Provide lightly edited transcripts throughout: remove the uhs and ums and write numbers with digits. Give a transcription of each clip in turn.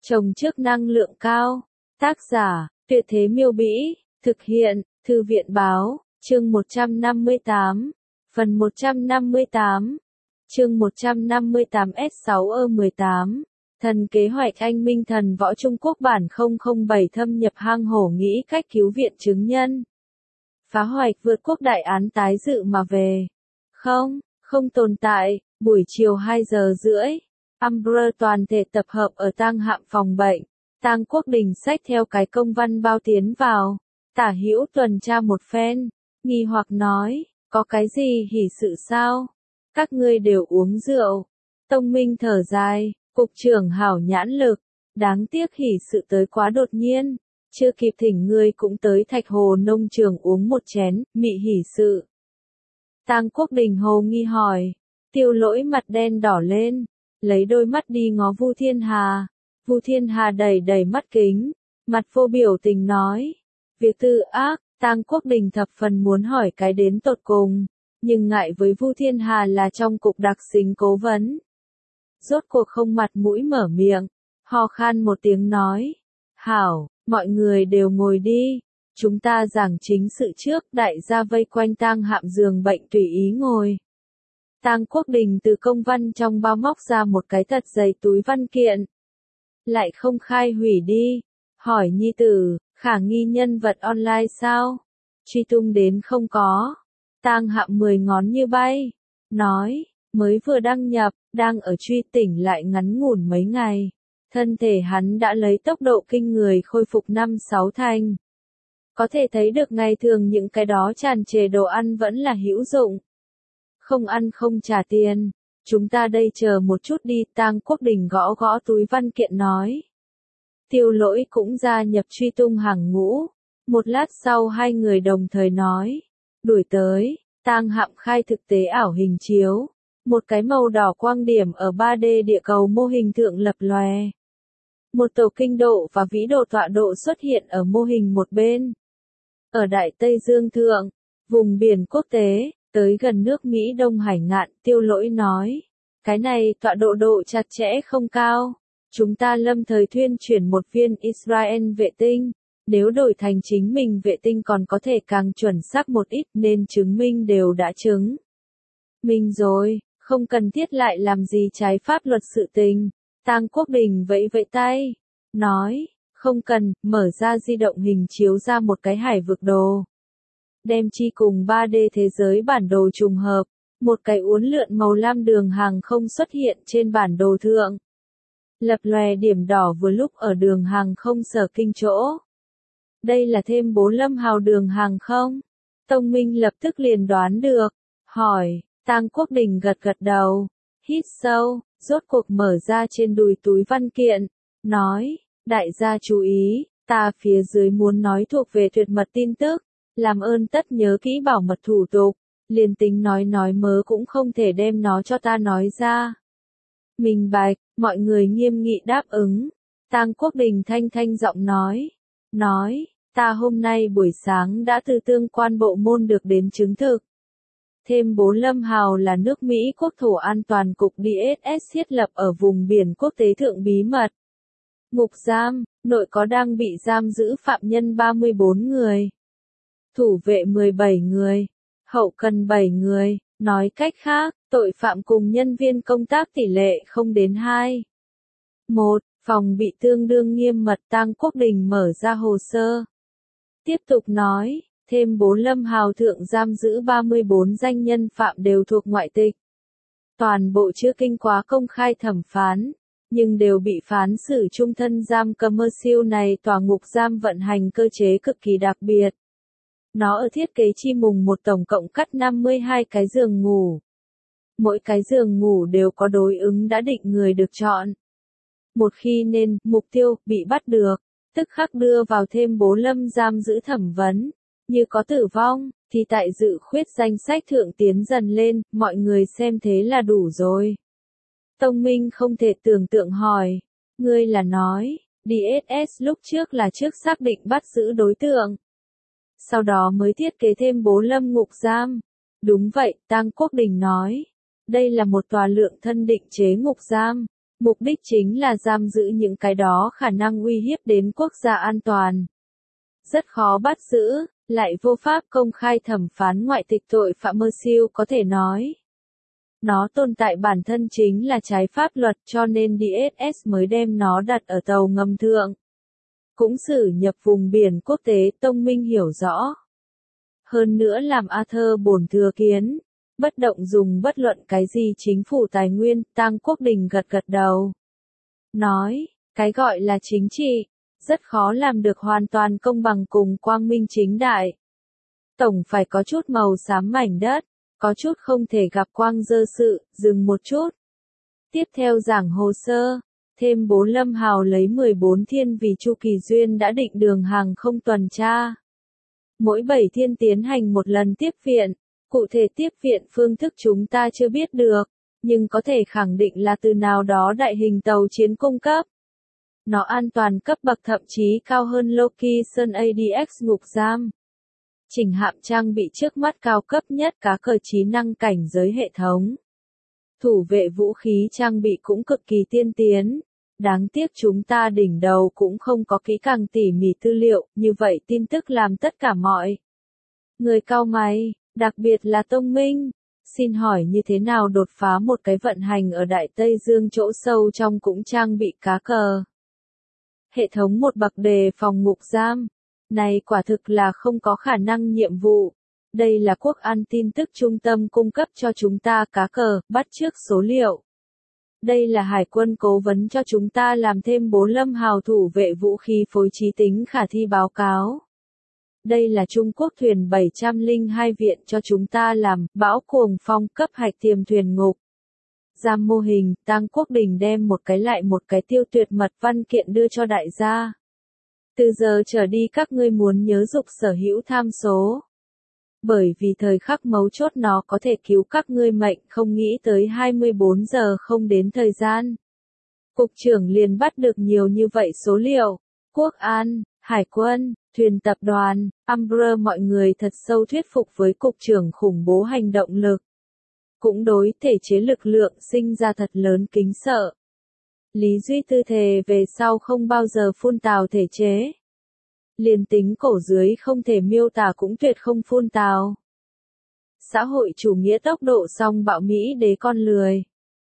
Trồng trước năng lượng cao. Tác giả, Tuyệt Thế Miêu Bĩ, thực hiện, Thư viện Báo, chương 158, phần 158, chương 158 S6E18, thần kế hoạch anh minh thần võ Trung Quốc bản 007 thâm nhập hang hổ nghĩ cách cứu viện chứng nhân. Phá hoạch vượt quốc đại án tái dự mà về. Không tồn tại, buổi chiều 2 giờ rưỡi. Umbrella toàn thể tập hợp ở tang hạm phòng bệnh. Tang Quốc Đình xách theo cái công văn bao tiến vào. Tả Hữu tuần tra một phen, nghi hoặc nói, có cái gì hỉ sự sao? Các ngươi đều uống rượu. Tông Minh thở dài, cục trưởng hảo nhãn lực, đáng tiếc hỉ sự tới quá đột nhiên, chưa kịp thỉnh ngươi cũng tới Thạch Hồ nông trường uống một chén, mị hỉ sự. Tang Quốc Đình hồ nghi hỏi, Tiêu Lỗi mặt đen đỏ lên, lấy đôi mắt đi ngó Vu Thiên Hà. Vu Thiên Hà đầy đầy mắt kính, mặt vô biểu tình nói, việc tư ác. Tang Quốc Đình thập phần muốn hỏi cái đến tột cùng, nhưng ngại với Vu Thiên Hà là trong cục đặc xính cố vấn. Rốt cuộc không mặt mũi mở miệng, ho khan một tiếng nói, hảo, mọi người đều ngồi đi, chúng ta giảng chính sự trước. Đại gia vây quanh tang hạm giường bệnh tùy ý ngồi. Tang Quốc Đình từ công văn trong bao móc ra một cái thật dày túi văn kiện. Lại không khai hủy đi, hỏi nhi tử, khả nghi nhân vật online sao? Truy tung đến không có. Tang hạm 10 ngón như bay, nói, mới vừa đăng nhập, đang ở truy tỉnh lại ngắn ngủn mấy ngày. Thân thể hắn đã lấy tốc độ kinh người khôi phục 5-6 thành. Có thể thấy được ngày thường những cái đó tràn trề đồ ăn vẫn là hữu dụng. Không ăn không trả tiền, chúng ta đây chờ một chút đi. Tang Quốc Đình gõ gõ túi văn kiện nói. Tiêu Lỗi cũng gia nhập truy tung hàng ngũ. Một lát sau hai người đồng thời nói, đuổi tới. Tang hạm khai thực tế ảo hình chiếu, một cái màu đỏ quang điểm ở 3D địa cầu mô hình thượng lập lòe. Một tổ kinh độ và vĩ độ tọa độ xuất hiện ở mô hình một bên. Ở Đại Tây Dương thượng, vùng biển quốc tế, tới gần nước Mỹ Đông Hải ngạn. Tiêu Lỗi nói, cái này tọa độ độ chặt chẽ không cao. Chúng ta lâm thời thuyên chuyển một viên Israel vệ tinh, nếu đổi thành chính mình vệ tinh còn có thể càng chuẩn xác một ít, nên chứng minh đều đã chứng minh rồi, không cần thiết lại làm gì trái pháp luật sự tình. Tang Quốc Đình vẫy vẫy tay, nói, không cần. Mở ra di động hình chiếu ra một cái hải vực đồ. Đem chi cùng 3D thế giới bản đồ trùng hợp, một cái uốn lượn màu lam đường hàng không xuất hiện trên bản đồ thượng. Lập lòe điểm đỏ vừa lúc ở đường hàng không Sở Kinh chỗ. Đây là thêm 4 Lâm Hào đường hàng không? Tông Minh lập tức liền đoán được, hỏi. Tang Quốc Đình gật gật đầu, hít sâu, rốt cuộc mở ra trên đùi túi văn kiện, nói, đại gia chú ý, ta phía dưới muốn nói thuộc về tuyệt mật tin tức, làm ơn tất nhớ kỹ bảo mật thủ tục, liền tính nói mớ cũng không thể đem nó cho ta nói ra. Minh bạch, mọi người nghiêm nghị đáp ứng. Tang Quốc Đình thanh thanh giọng nói, ta hôm nay buổi sáng đã từ tương quan bộ môn được đến chứng thực. Thêm 4 Lâm Hào là nước Mỹ Quốc thổ an toàn cục DSS thiết lập ở vùng biển quốc tế thượng bí mật. Ngục giam, nội có đang bị giam giữ phạm nhân 34 người. Thủ vệ 17 người. Hậu cần 7 người. Nói cách khác, tội phạm cùng nhân viên công tác tỷ lệ không đến 2. 1. Phòng bị tương đương nghiêm mật. Tang Quốc Đình mở ra hồ sơ. Tiếp tục nói. Thêm 4 Lâm Hào thượng giam giữ 34 danh nhân phạm đều thuộc ngoại tịch. Toàn bộ chưa kinh quá công khai thẩm phán, nhưng đều bị phán xử chung thân giam. Commercial này tòa ngục giam vận hành cơ chế cực kỳ đặc biệt. Nó ở thiết kế chi mùng một tổng cộng cắt 52 cái giường ngủ. Mỗi cái giường ngủ đều có đối ứng đã định người được chọn. Một khi nên mục tiêu bị bắt được, tức khắc đưa vào thêm 4 lâm giam giữ thẩm vấn. Như có tử vong, thì tại dự khuyết danh sách thượng tiến dần lên, mọi người xem thế là đủ rồi. Tông Minh không thể tưởng tượng hỏi, ngươi là nói, DSS lúc trước là trước xác định bắt giữ đối tượng. Sau đó mới thiết kế thêm 4 lâm ngục giam. Đúng vậy, Tang Quốc Đình nói. Đây là một tòa lượng thân định chế ngục giam. Mục đích chính là giam giữ những cái đó khả năng uy hiếp đến quốc gia an toàn. Rất khó bắt giữ, lại vô pháp công khai thẩm phán ngoại tịch tội phạm Mersill có thể nói. Nó tồn tại bản thân chính là trái pháp luật cho nên DSS mới đem nó đặt ở tàu ngầm thượng. Cũng xử nhập vùng biển quốc tế Tông Minh hiểu rõ. Hơn nữa làm Arthur bổn thừa kiến, bất động dùng bất luận cái gì chính phủ tài nguyên, Tang Quốc Đình gật gật đầu. Nói, cái gọi là chính trị, rất khó làm được hoàn toàn công bằng cùng quang minh chính đại. Tổng phải có chút màu xám mảnh đất, có chút không thể gặp quang dơ sự, dừng một chút. Tiếp theo giảng hồ sơ, thêm bố Lâm Hào lấy 14 thiên vì Chu Kỳ Duyên đã định đường hàng không tuần tra. Mỗi 7 thiên tiến hành một lần tiếp viện, cụ thể tiếp viện phương thức chúng ta chưa biết được, nhưng có thể khẳng định là từ nào đó đại hình tàu chiến cung cấp. Nó an toàn cấp bậc thậm chí cao hơn Loki Sun ADX ngục giam. Chỉnh hạm trang bị trước mắt cao cấp nhất cá cờ trí năng cảnh giới hệ thống. Thủ vệ vũ khí trang bị cũng cực kỳ tiên tiến. Đáng tiếc chúng ta đỉnh đầu cũng không có kỹ càng tỉ mỉ tư liệu, như vậy tin tức làm tất cả mọi người cau mày, đặc biệt là Tông Minh. Xin hỏi như thế nào đột phá một cái vận hành ở Đại Tây Dương chỗ sâu trong cũng trang bị cá cờ. Hệ thống một bậc đề phòng ngục giam. Này quả thực là không có khả năng nhiệm vụ. Đây là Quốc an tin tức trung tâm cung cấp cho chúng ta cá cờ, bắt chước số liệu. Đây là Hải quân cố vấn cho chúng ta làm thêm bố Lâm Hào thủ vệ vũ khí phối trí tính khả thi báo cáo. Đây là Trung Quốc thuyền 702 viện cho chúng ta làm bão cuồng phong cấp hạch tiềm thuyền ngục. Giam mô hình, Tang Quốc Đình đem một cái lại một cái tiêu tuyệt mật văn kiện đưa cho đại gia. Từ giờ trở đi các ngươi muốn nhớ dục sở hữu tham số. Bởi vì thời khắc mấu chốt nó có thể cứu các ngươi mệnh không nghĩ tới 24 giờ không đến thời gian. Cục trưởng liền bắt được nhiều như vậy số liệu. Quốc an, Hải quân, thuyền tập đoàn, Umbrella mọi người thật sâu thuyết phục với cục trưởng khủng bố hành động lực. Cũng đối thể chế lực lượng sinh ra thật lớn kính sợ. Lý Duy Tư thề về sau không bao giờ phun tào thể chế. Liền tính cổ dưới không thể miêu tả cũng tuyệt không phun tào. Xã hội chủ nghĩa tốc độ song bạo Mỹ đế con lười.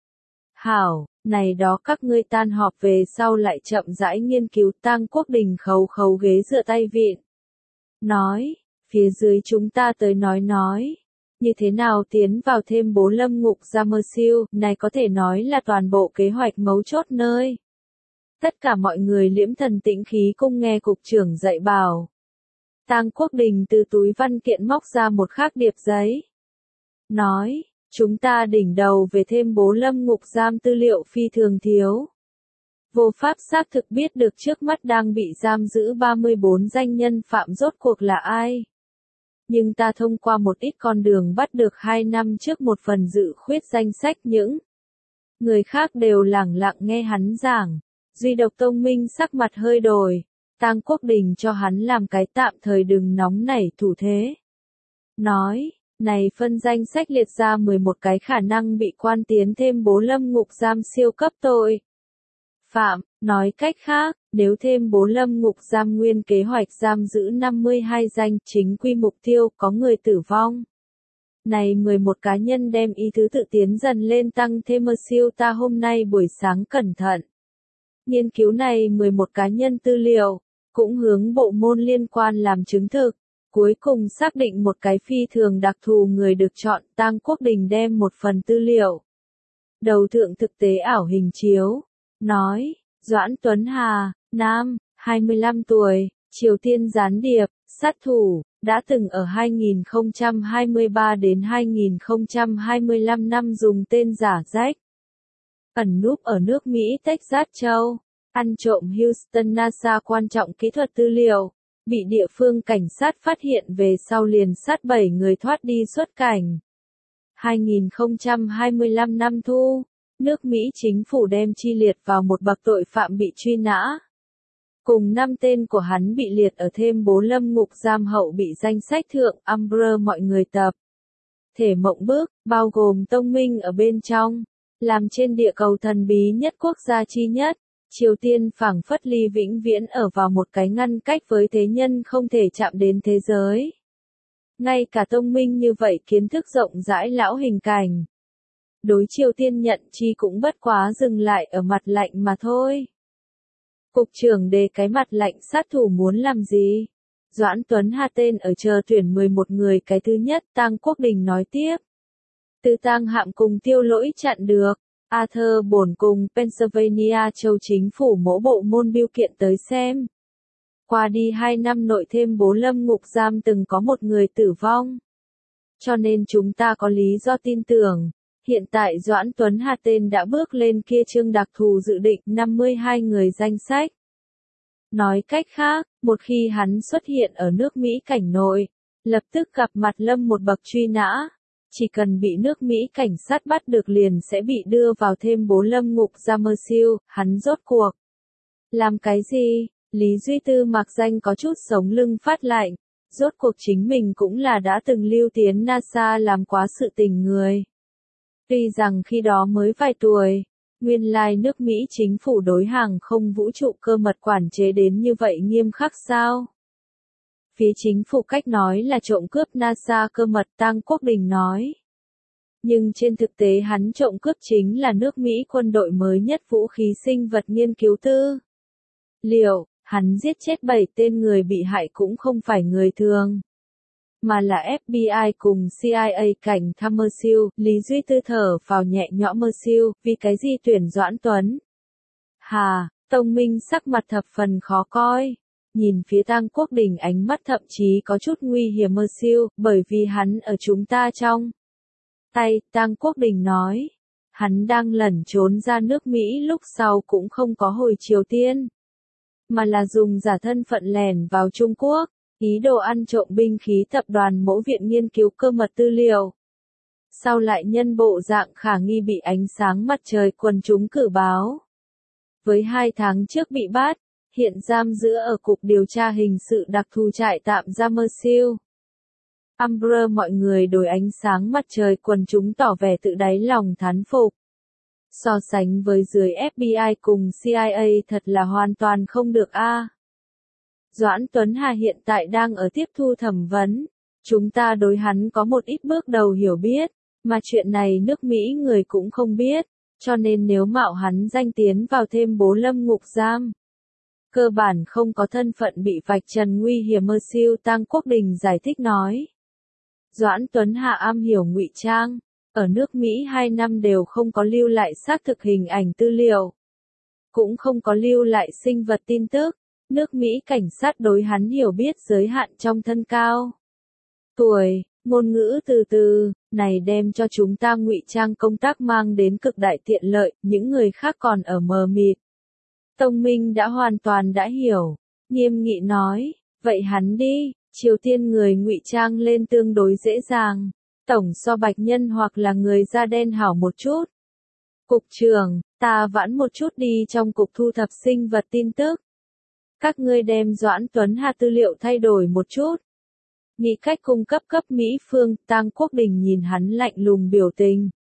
Hảo, này đó các ngươi tan họp về sau lại chậm rãi nghiên cứu. Tang Quốc Đình khấu khấu ghế dựa tay vịn. Nói, phía dưới chúng ta tới nói. Như thế nào tiến vào thêm bố Lâm ngục giam Mersill, này có thể nói là toàn bộ kế hoạch mấu chốt nơi. Tất cả mọi người liễm thần tĩnh khí cung nghe cục trưởng dạy bảo. Tang Quốc Đình từ túi văn kiện móc ra một khác điệp giấy. Nói, chúng ta đỉnh đầu về thêm bố Lâm ngục giam tư liệu phi thường thiếu. Vô pháp xác thực biết được trước mắt đang bị giam giữ 34 danh nhân phạm rốt cuộc là ai. Nhưng ta thông qua một ít con đường bắt được 2 năm trước một phần dự khuyết danh sách những người khác đều lẳng lặng nghe hắn giảng. Duy độc Tông Minh sắc mặt hơi đổi. Tang Quốc Đình cho hắn làm cái tạm thời đừng nóng nảy thủ thế. Nói, này phân danh sách liệt ra 11 cái khả năng bị quan tiến thêm bố Lâm ngục giam siêu cấp tội phạm. Nói cách khác, nếu thêm bố Lâm ngục giam nguyên kế hoạch giam giữ 52 danh chính quy mục tiêu có người tử vong. Này 11 cá nhân đem ý thứ tự tiến dần lên tăng thêm Mersill ta hôm nay buổi sáng cẩn thận. Nghiên cứu này 11 cá nhân tư liệu, cũng hướng bộ môn liên quan làm chứng thực. Cuối cùng xác định một cái phi thường đặc thù người được chọn. Tang Quốc Đình đem một phần tư liệu. Đầu thượng thực tế ảo hình chiếu. Nói, Doãn Tuấn Hà, nam, 25 tuổi, Triều Tiên gián điệp, sát thủ, đã từng ở 2023 đến 2025 năm dùng tên giả Jack. Ẩn núp ở nước Mỹ Texas châu, ăn trộm Houston NASA quan trọng kỹ thuật tư liệu, bị địa phương cảnh sát phát hiện về sau liền sát 7 người thoát đi xuất cảnh. 2025 năm thu, nước Mỹ chính phủ đem chi liệt vào một bậc tội phạm bị truy nã. Cùng 5 tên của hắn bị liệt ở thêm bố Lâm ngục giam hậu bị danh sách thượng. Umbrella mọi người tập thể mộng bước, bao gồm Tông Minh ở bên trong. làm trên địa cầu thần bí nhất quốc gia chi nhất. Triều Tiên phảng phất ly vĩnh viễn ở vào một cái ngăn cách với thế nhân không thể chạm đến thế giới. Ngay cả tông minh như vậy kiến thức rộng rãi lão hình cảnh. Đối Triều Tiên nhận chi cũng bất quá dừng lại ở mặt lạnh mà thôi. Cục trưởng đề cái mặt lạnh sát thủ muốn làm gì? Doãn Tuấn Hà tên ở chờ tuyển 11 người cái thứ nhất, Tang Quốc Đình nói tiếp. Từ Tang Hạm cùng Tiêu Lỗi chặn được. Arthur bổn cùng Pennsylvania châu chính phủ mỗ bộ môn biêu kiện tới xem. Qua đi 2 năm nội thêm Bố Lâm ngục giam từng có một người tử vong. Cho nên chúng ta có lý do tin tưởng. Hiện tại Doãn Tuấn Hà tên đã bước lên kia chương đặc thù dự định 52 người danh sách. Nói cách khác, một khi hắn xuất hiện ở nước Mỹ cảnh nội, lập tức gặp mặt lâm một bậc truy nã. Chỉ cần bị nước Mỹ cảnh sát bắt được liền sẽ bị đưa vào thêm Bố Lâm ngục giam mơ siêu, hắn rốt cuộc. Làm cái gì? Lý Duy Tư mặc danh có chút sống lưng phát lạnh. Rốt cuộc chính mình cũng là đã từng lưu tiến NASA làm quá sự tình người. Tuy rằng khi đó mới vài tuổi, nguyên lai nước Mỹ chính phủ đối hàng không vũ trụ cơ mật quản chế đến như vậy nghiêm khắc sao? Phía chính phủ cách nói là trộm cướp NASA cơ mật, Tang Quốc Đình nói. Nhưng trên thực tế hắn trộm cướp chính là nước Mỹ quân đội mới nhất vũ khí sinh vật nghiên cứu tư. Liệu, hắn giết chết 7 tên người bị hại cũng không phải người thường, mà là FBI cùng CIA cảnh thăm mơ siêu, Lý Duy Tư thở vào nhẹ nhõm mơ siêu, vì cái gì tuyển Doãn Tuấn? Hà, Tông Minh sắc mặt thập phần khó coi. Nhìn phía Tang Quốc Đình ánh mắt thậm chí có chút nguy hiểm mơ siêu, bởi vì hắn ở chúng ta trong tay, Tang Quốc Đình nói. Hắn đang lẩn trốn ra nước Mỹ lúc sau cũng không có hồi Triều Tiên, mà là dùng giả thân phận lẻn vào Trung Quốc, ý đồ ăn trộm binh khí tập đoàn Mẫu viện nghiên cứu cơ mật tư liệu. Sau lại nhân bộ dạng khả nghi bị ánh sáng mặt trời quần chúng cử báo. Với 2 tháng trước bị bắt, hiện giam giữ ở Cục Điều tra Hình sự đặc thù trại tạm giam mơ siêu. Amber mọi người đối ánh sáng mặt trời quần chúng tỏ vẻ tự đáy lòng thán phục. So sánh với dưới FBI cùng CIA thật là hoàn toàn không được a. Doãn Tuấn Hà hiện tại đang ở tiếp thu thẩm vấn. Chúng ta đối hắn có một ít bước đầu hiểu biết, mà chuyện này nước Mỹ người cũng không biết, cho nên nếu mạo hắn danh tiến vào thêm Bố Lâm ngục giam, cơ bản không có thân phận bị vạch trần nguy hiểm mơ siêu, Tang Quốc Đình giải thích nói. Doãn Tuấn Hà am hiểu ngụy trang, ở nước Mỹ 2 năm đều không có lưu lại xác thực hình ảnh tư liệu, cũng không có lưu lại sinh vật tin tức. Nước Mỹ cảnh sát đối hắn hiểu biết giới hạn trong thân cao, tuổi, ngôn ngữ từ từ, này đem cho chúng ta ngụy trang công tác mang đến cực đại tiện lợi, những người khác còn ở mờ mịt. Tông Minh đã hoàn toàn đã hiểu, nghiêm nghị nói, vậy hắn đi, Triều Tiên người ngụy trang lên tương đối dễ dàng, tổng so bạch nhân hoặc là người da đen hảo một chút. Cục trưởng, ta vãn một chút đi trong cục thu thập sinh vật tin tức. Các ngươi đem Doãn Tuấn Hà tư liệu thay đổi một chút. Nghĩ cách cung cấp cấp Mỹ phương, Tang Quốc Đình nhìn hắn lạnh lùng biểu tình.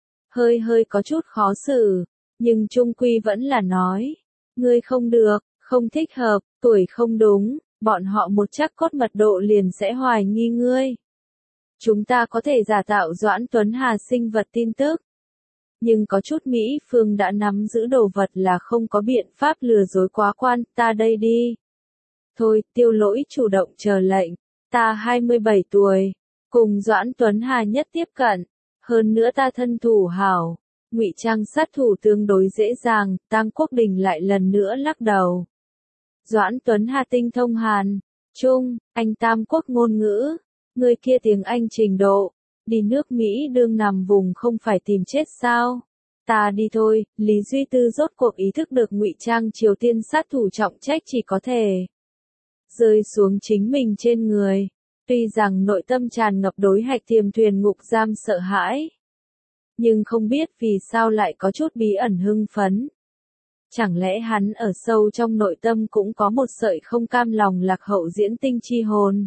Hơi có chút khó xử, nhưng trung quy vẫn là nói. Ngươi không được, không thích hợp, tuổi không đúng, bọn họ một chắc cốt mật độ liền sẽ hoài nghi ngươi. Chúng ta có thể giả tạo Doãn Tuấn Hà sinh vật tin tức. Nhưng có chút Mỹ phương đã nắm giữ đồ vật là không có biện pháp lừa dối quá quan, ta đây đi. Thôi, Tiêu Lỗi chủ động chờ lệnh, ta 27 tuổi, cùng Doãn Tuấn Hà nhất tiếp cận, hơn nữa ta thân thủ hảo, ngụy trang sát thủ tương đối dễ dàng, Tang Quốc Đình lại lần nữa lắc đầu. Doãn Tuấn Hà tinh thông Hàn, Trung, Anh tam quốc ngôn ngữ, người kia tiếng Anh trình độ. Đi nước Mỹ đương nằm vùng không phải tìm chết sao? Ta đi thôi, Lý Duy Tư rốt cuộc ý thức được ngụy trang Triều Tiên sát thủ trọng trách chỉ có thể rơi xuống chính mình trên người. Tuy rằng nội tâm tràn ngập đối Hạch Thiềm Thuyền ngục giam sợ hãi, nhưng không biết vì sao lại có chút bí ẩn hưng phấn. Chẳng lẽ hắn ở sâu trong nội tâm cũng có một sợi không cam lòng lạc hậu diễn tinh chi hồn?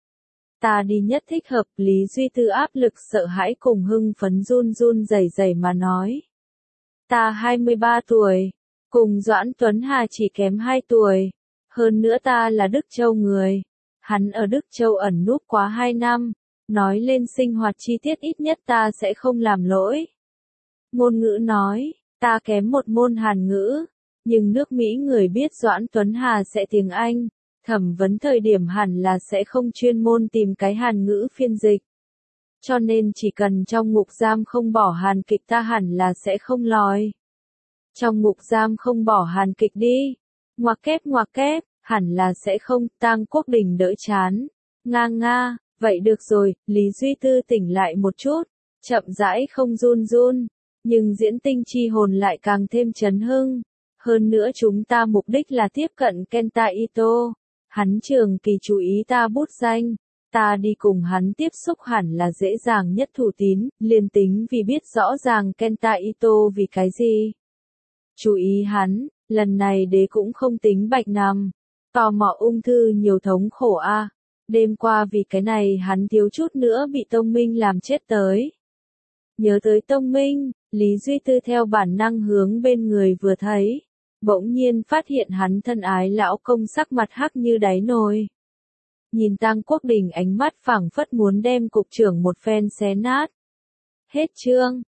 Ta đi nhất thích hợp, Lý Duy Tư áp lực sợ hãi cùng hưng phấn run run rẩy rẩy mà nói. Ta 23 tuổi, cùng Doãn Tuấn Hà chỉ kém 2 tuổi. Hơn nữa ta là Đức Châu người. Hắn ở Đức Châu ẩn núp quá 2 năm. Nói lên sinh hoạt chi tiết ít nhất ta sẽ không làm lỗi. Ngôn ngữ nói, ta kém một môn Hàn ngữ. Nhưng nước Mỹ người biết Doãn Tuấn Hà sẽ tiếng Anh. Thẩm vấn thời điểm hẳn là sẽ không chuyên môn tìm cái Hàn ngữ phiên dịch. Cho nên chỉ cần trong ngục giam không bỏ Hàn kịch ta hẳn là sẽ không lòi. Trong ngục giam không bỏ Hàn kịch đi. Ngoặc kép, hẳn là sẽ không. Tang Quốc Đình đỡ chán. Nga, vậy được rồi, Lý Duy Tư tỉnh lại một chút. Chậm rãi không run. Nhưng diễn tinh chi hồn lại càng thêm chấn hưng. Hơn nữa chúng ta mục đích là tiếp cận Kenta Ito. Hắn trường kỳ chú ý ta bút danh. Ta đi cùng hắn tiếp xúc hẳn là dễ dàng nhất thủ tín, liền tính vì biết rõ ràng Kenta Ito vì cái gì. Chú ý hắn, lần này đế cũng không tính bạch nằm. Tò mò ung thư nhiều thống khổ a. Đêm qua vì cái này hắn thiếu chút nữa bị Tông Minh làm chết tới. Nhớ tới Tông Minh, Lý Duy Tư theo bản năng hướng bên người vừa thấy. Bỗng nhiên phát hiện hắn thân ái lão công sắc mặt hắc như đáy nồi. Nhìn Tang Quốc Đình ánh mắt phảng phất muốn đem cục trưởng một phen xé nát. Hết chương.